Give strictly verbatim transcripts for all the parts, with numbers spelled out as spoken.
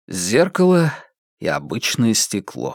Зеркало и обычное стекло.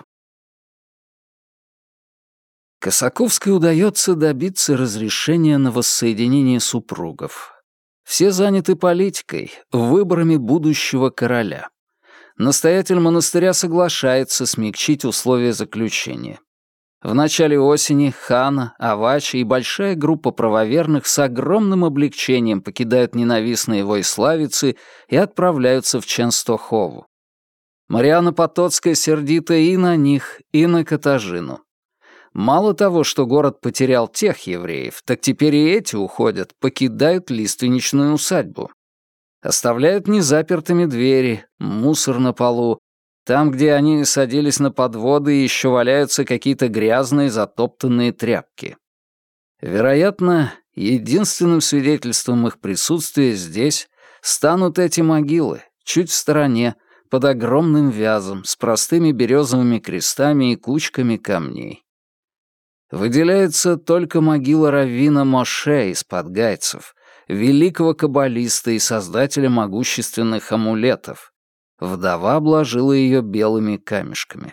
Косаковской удается добиться разрешения на воссоединение супругов. Все заняты политикой, выборами будущего короля. Настоятель монастыря соглашается смягчить условия заключения. В начале осени Хана, Авачи и большая группа правоверных с огромным облегчением покидают ненавистные Войславицы и отправляются в Ченстохову. Марианна Потоцкая сердита и на них, и на Катажину. Мало того, что город потерял тех евреев, так теперь и эти уходят, покидают лиственничную усадьбу. Оставляют незапертыми двери, мусор на полу. Там, где они садились на подводы, еще валяются какие-то грязные затоптанные тряпки. Вероятно, единственным свидетельством их присутствия здесь станут эти могилы, чуть в стороне, под огромным вязом, с простыми березовыми крестами и кучками камней. Выделяется только могила раввина Моше из-под Гайцев, великого каббалиста и создателя могущественных амулетов. Вдова обложила ее белыми камешками.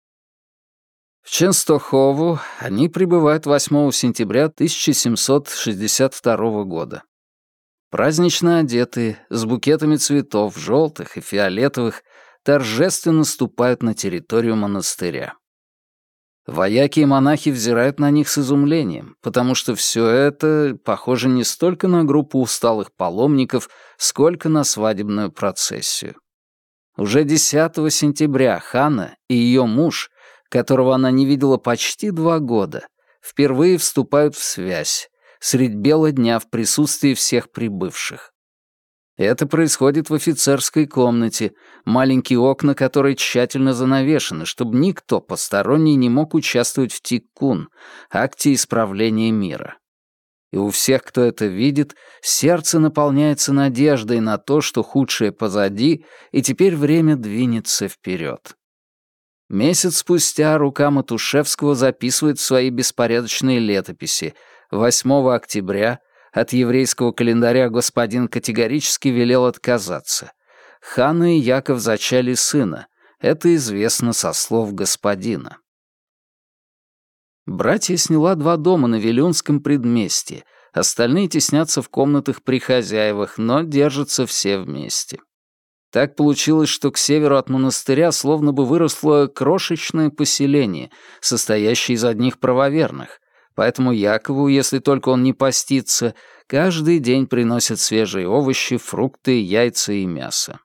В Ченстохову они прибывают восьмого сентября тысяча семьсот шестьдесят второго года. Празднично одетые, с букетами цветов, желтых и фиолетовых, торжественно ступают на территорию монастыря. Вояки и монахи взирают на них с изумлением, потому что все это похоже не столько на группу усталых паломников, сколько на свадебную процессию. Уже десятого сентября Хана и ее муж, которого она не видела почти два года, впервые вступают в связь, средь бела дня в присутствии всех прибывших. Это происходит в офицерской комнате, маленькие окна которой тщательно занавешены, чтобы никто посторонний не мог участвовать в тиккун, акте исправления мира. И у всех, кто это видит, сердце наполняется надеждой на то, что худшее позади, и теперь время двинется вперед. Месяц спустя рука Матушевского записывает в свои беспорядочные летописи: восьмого октября от еврейского календаря господин категорически велел отказаться. Ханна и Яков зачали сына. Это известно со слов господина. Братья сняла два дома на Вилюнском предместье. Остальные теснятся в комнатах при хозяевах, но держатся все вместе. Так получилось, что к северу от монастыря словно бы выросло крошечное поселение, состоящее из одних правоверных. Поэтому Якову, если только он не постится, каждый день приносят свежие овощи, фрукты, яйца и мясо.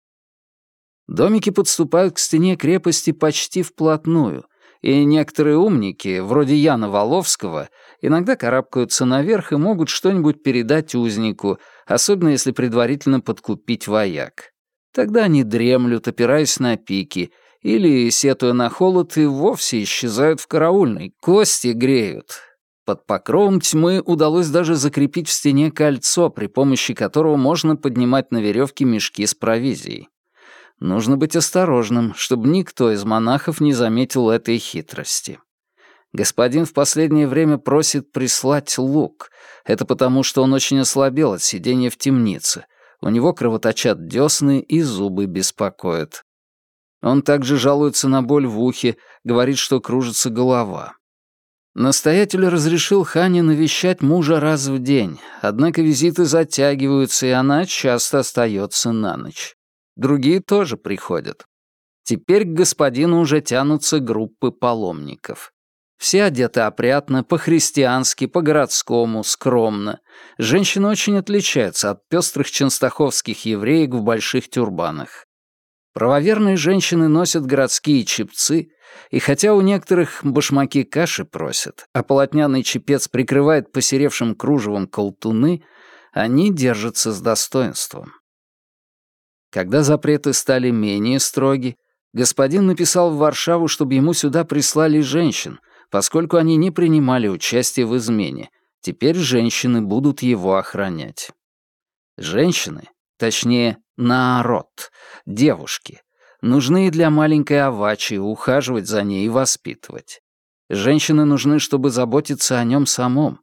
Домики подступают к стене крепости почти вплотную, и некоторые умники, вроде Яна Воловского, иногда карабкаются наверх и могут что-нибудь передать узнику, особенно если предварительно подкупить вояк. Тогда они дремлют, опираясь на пики, или, сетуя на холод, и вовсе исчезают в караульной, кости греют. Под покровом тьмы удалось даже закрепить в стене кольцо, при помощи которого можно поднимать на веревке мешки с провизией. Нужно быть осторожным, чтобы никто из монахов не заметил этой хитрости. Господин в последнее время просит прислать лук. Это потому, что он очень ослабел от сидения в темнице. У него кровоточат десны и зубы беспокоят. Он также жалуется на боль в ухе, говорит, что кружится голова. Настоятель разрешил Хане навещать мужа раз в день, однако визиты затягиваются, и она часто остается на ночь. Другие тоже приходят. Теперь к господину уже тянутся группы паломников. Все одеты опрятно, по-христиански, по-городскому, скромно. Женщины очень отличаются от пестрых ченстоховских евреек в больших тюрбанах. Правоверные женщины носят городские чепцы, и хотя у некоторых башмаки каши просят, а полотняный чепец прикрывает посеревшим кружевом колтуны, они держатся с достоинством. Когда запреты стали менее строги, господин написал в Варшаву, чтобы ему сюда прислали женщин, поскольку они не принимали участие в измене. Теперь женщины будут его охранять. Женщины, точнее, наорот, девушки, нужны и для маленькой Авачи, ухаживать за ней и воспитывать. Женщины нужны, чтобы заботиться о нем самом.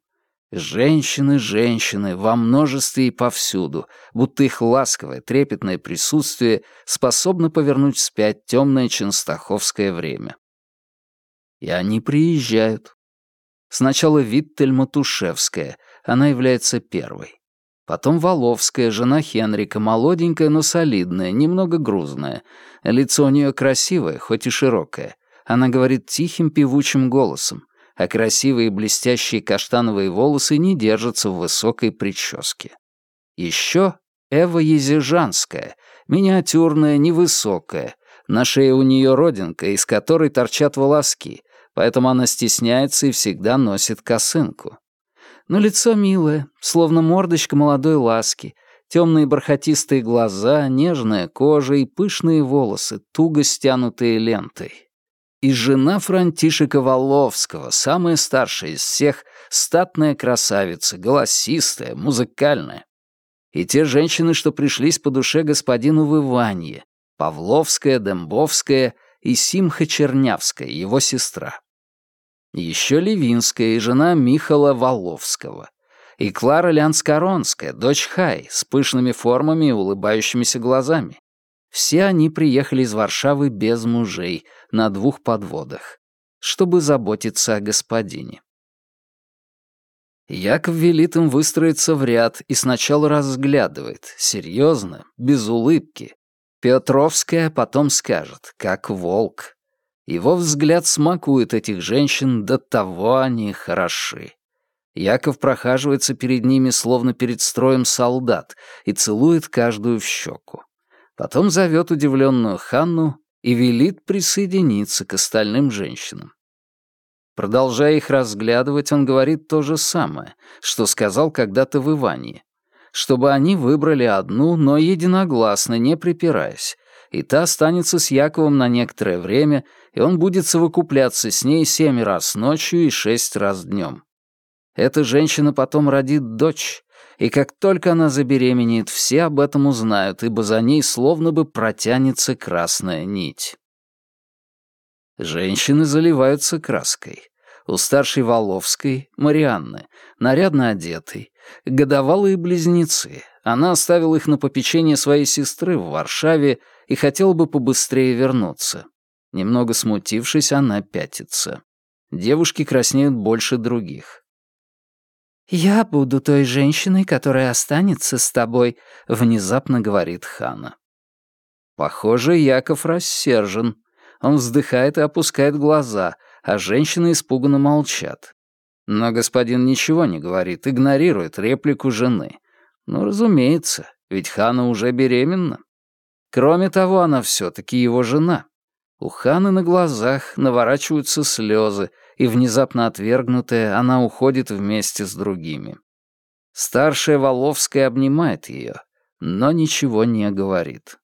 Женщины, женщины, во множестве и повсюду, будто их ласковое, трепетное присутствие способно повернуть вспять темное ченстаховское время. И они приезжают. Сначала Виттель Матушевская, она является первой. Потом Воловская, жена Хенрика, молоденькая, но солидная, немного грузная. Лицо у нее красивое, хоть и широкое. Она говорит тихим певучим голосом, а красивые блестящие каштановые волосы не держатся в высокой прическе. Еще Эва Езижанская, миниатюрная, невысокая. На шее у нее родинка, из которой торчат волоски, поэтому она стесняется и всегда носит косынку. Но лицо милое, словно мордочка молодой ласки, темные бархатистые глаза, нежная кожа и пышные волосы, туго стянутые лентой. И жена Франтишека Воловского, самая старшая из всех, статная красавица, голосистая, музыкальная. И те женщины, что пришлись по душе господину в Иванье, Павловская, Дембовская и Симха Чернявская, его сестра. Еще Левинская и жена Михала Воловского. И Клара Лянскоронская, дочь Хай, с пышными формами и улыбающимися глазами. Все они приехали из Варшавы без мужей, на двух подводах, чтобы заботиться о господине. Яков велит им выстроиться в ряд и сначала разглядывает, серьезно, без улыбки. Петровская потом скажет, как волк. Его взгляд смакует этих женщин, до того они хороши. Яков прохаживается перед ними, словно перед строем солдат, и целует каждую в щеку. Потом зовет удивленную Ханну и велит присоединиться к остальным женщинам. Продолжая их разглядывать, он говорит то же самое, что сказал когда-то в Иванье, чтобы они выбрали одну, но единогласно, не припираясь, и та останется с Яковом на некоторое время, и он будет совокупляться с ней семь раз ночью и шесть раз днем. Эта женщина потом родит дочь, и как только она забеременеет, все об этом узнают, ибо за ней словно бы протянется красная нить. Женщины заливаются краской. У старшей Воловской, Марианны, нарядно одетой, годовалые близнецы. Она оставила их на попечение своей сестры в Варшаве и хотела бы побыстрее вернуться. Немного смутившись, она пятится. Девушки краснеют больше других. «Я буду той женщиной, которая останется с тобой», — внезапно говорит Ханна. Похоже, Яков рассержен. Он вздыхает и опускает глаза, а женщины испуганно молчат. Но господин ничего не говорит, игнорирует реплику жены. Ну, разумеется, ведь Ханна уже беременна. Кроме того, она все-таки его жена. У Ханны на глазах наворачиваются слезы, и, внезапно отвергнутая, она уходит вместе с другими. Старшая Воловская обнимает ее, но ничего не говорит.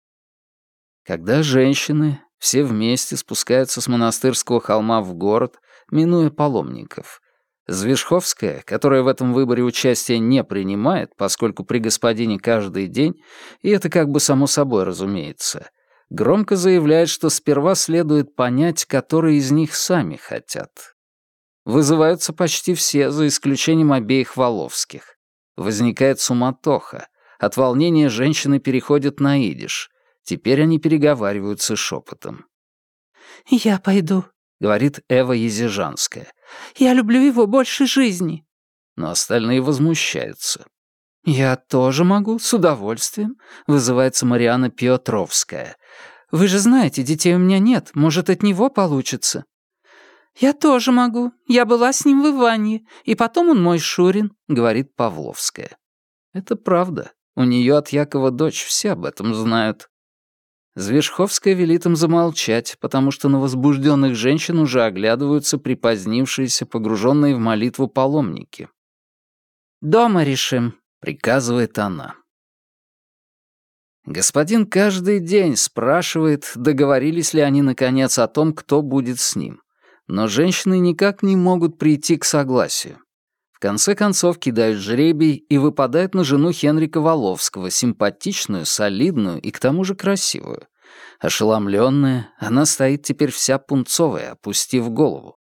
Когда женщины все вместе спускаются с монастырского холма в город, минуя паломников, Звешховская, которая в этом выборе участия не принимает, поскольку при господине каждый день, и это как бы само собой разумеется, громко заявляет, что сперва следует понять, которые из них сами хотят. Вызываются почти все, за исключением обеих Воловских. Возникает суматоха. От волнения женщины переходят на идиш. Теперь они переговариваются шепотом. «Я пойду», — говорит Эва Езижанская. «Я люблю его больше жизни». Но остальные возмущаются. «Я тоже могу, с удовольствием», — вызывается Марианна Петровская. «Вы же знаете, детей у меня нет, может, от него получится». «Я тоже могу, я была с ним в Иванье, и потом он мой Шурин», — говорит Павловская. Это правда, у нее от Якова дочь, все об этом знают. Звешховская велит им замолчать, потому что на возбужденных женщин уже оглядываются припозднившиеся, погруженные в молитву паломники. «Дома решим», — приказывает она. Господин каждый день спрашивает, договорились ли они наконец о том, кто будет с ним. Но женщины никак не могут прийти к согласию. В конце концов кидают жребий и выпадают на жену Хенрика Воловского, симпатичную, солидную и к тому же красивую. Ошеломленная, она стоит теперь вся пунцовая, опустив голову.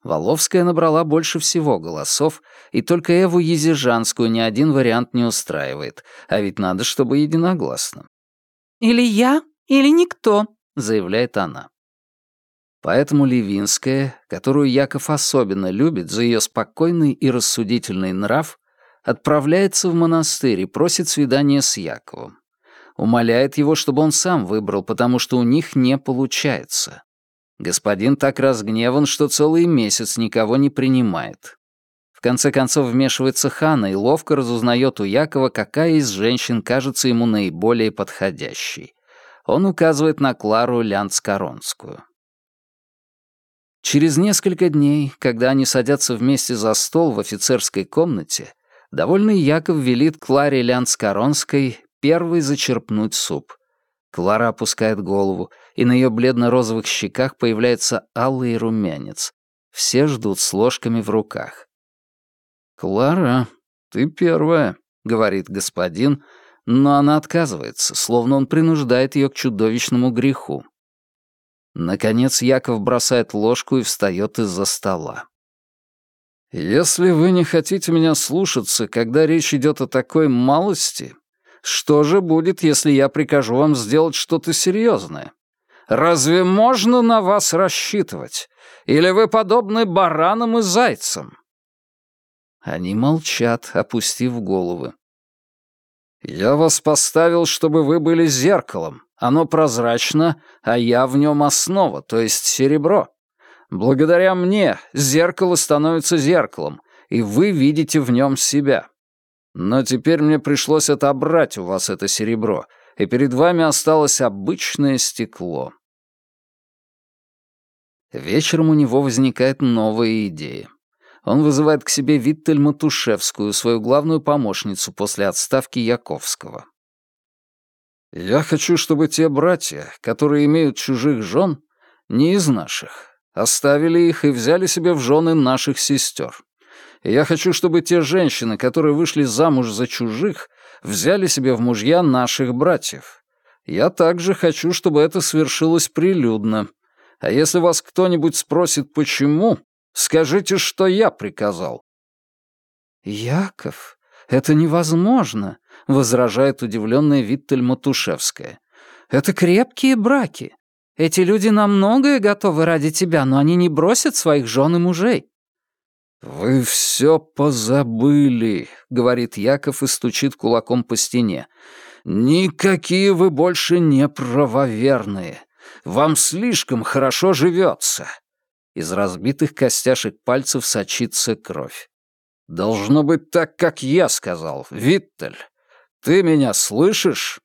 Воловская набрала больше всего голосов, и только Эву Езижанскую ни один вариант не устраивает, а ведь надо, чтобы единогласно. «Или я, или никто», — заявляет она. Поэтому Левинская, которую Яков особенно любит за ее спокойный и рассудительный нрав, отправляется в монастырь и просит свидания с Яковом. Умоляет его, чтобы он сам выбрал, потому что у них не получается. Господин так разгневан, что целый месяц никого не принимает. В конце концов вмешивается Хана и ловко разузнает у Якова, какая из женщин кажется ему наиболее подходящей. Он указывает на Клару Лянц-Коронскую. Через несколько дней, когда они садятся вместе за стол в офицерской комнате, довольный Яков велит Кларе Лянц-Коронской первой зачерпнуть суп. Клара опускает голову, и на ее бледно-розовых щеках появляется алый румянец. Все ждут с ложками в руках. «Клара, ты первая», — говорит господин, но она отказывается, словно он принуждает ее к чудовищному греху. Наконец Яков бросает ложку и встает из-за стола. «Если вы не хотите меня слушаться, когда речь идет о такой малости, что же будет, если я прикажу вам сделать что-то серьезное? Разве можно на вас рассчитывать? Или вы подобны баранам и зайцам?» Они молчат, опустив головы. «Я вас поставил, чтобы вы были зеркалом. Оно прозрачно, а я в нем основа, то есть серебро. Благодаря мне зеркало становится зеркалом, и вы видите в нем себя. Но теперь мне пришлось отобрать у вас это серебро, и перед вами осталось обычное стекло». Вечером у него возникает новая идея. Он вызывает к себе Виттель Матушевскую, свою главную помощницу после отставки Яковского. «Я хочу, чтобы те братья, которые имеют чужих жен, не из наших, оставили их и взяли себе в жены наших сестер. И я хочу, чтобы те женщины, которые вышли замуж за чужих, взяли себе в мужья наших братьев. Я также хочу, чтобы это свершилось прилюдно. А если вас кто-нибудь спросит, почему, скажите, что я приказал». «Яков, это невозможно», — возражает удивленная Виттель Матушевская. «Это крепкие браки. Эти люди на многое готовы ради тебя, но они не бросят своих жен и мужей». «Вы все позабыли», — говорит Яков и стучит кулаком по стене. «Никакие вы больше не правоверные. Вам слишком хорошо живется». Из разбитых костяшек пальцев сочится кровь. «Должно быть так, как я сказал, Виттель. Ты меня слышишь?»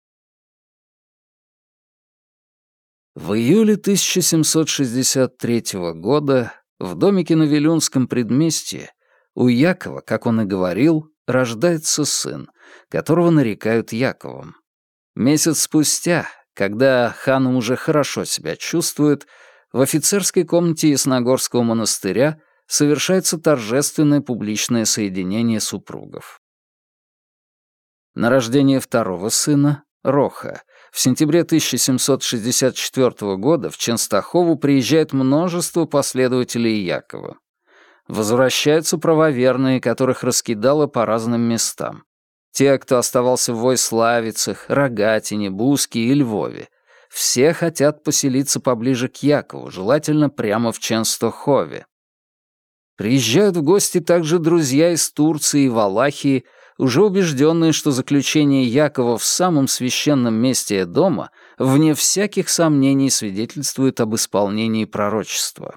В июле тысяча семьсот шестьдесят третьего года в домике на Вилюнском предместье у Якова, как он и говорил, рождается сын, которого нарекают Яковом. Месяц спустя, когда Хана уже хорошо себя чувствует, в офицерской комнате Ясногорского монастыря совершается торжественное публичное соединение супругов. На рождение второго сына, Роха, в сентябре тысяча семьсот шестьдесят четвёртого года в Ченстахову приезжает множество последователей Якова. Возвращаются правоверные, которых раскидало по разным местам. Те, кто оставался в Войславицах, Рогатине, Буске и Львове. Все хотят поселиться поближе к Якову, желательно прямо в Ченстахове. Приезжают в гости также друзья из Турции и Валахии, уже убежденные, что заключение Якова в самом священном месте дома, вне всяких сомнений, свидетельствует об исполнении пророчества.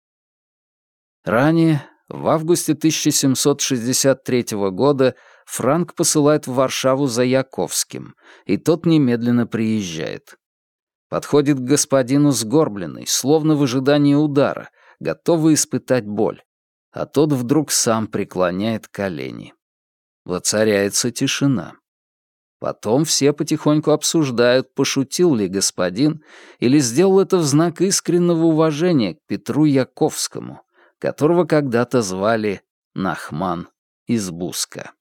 Ранее, в августе тысяча семьсот шестьдесят третьего года, Франк посылает в Варшаву за Яковским, и тот немедленно приезжает. Подходит к господину сгорбленный, словно в ожидании удара, готовый испытать боль, а тот вдруг сам преклоняет колени. Воцаряется тишина. Потом все потихоньку обсуждают, пошутил ли господин или сделал это в знак искреннего уважения к Петру Яковскому, которого когда-то звали Нахман из Буска.